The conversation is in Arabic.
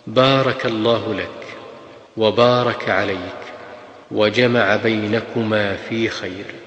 بارك الله لك وبارك عليك وجمع بينكما في خير.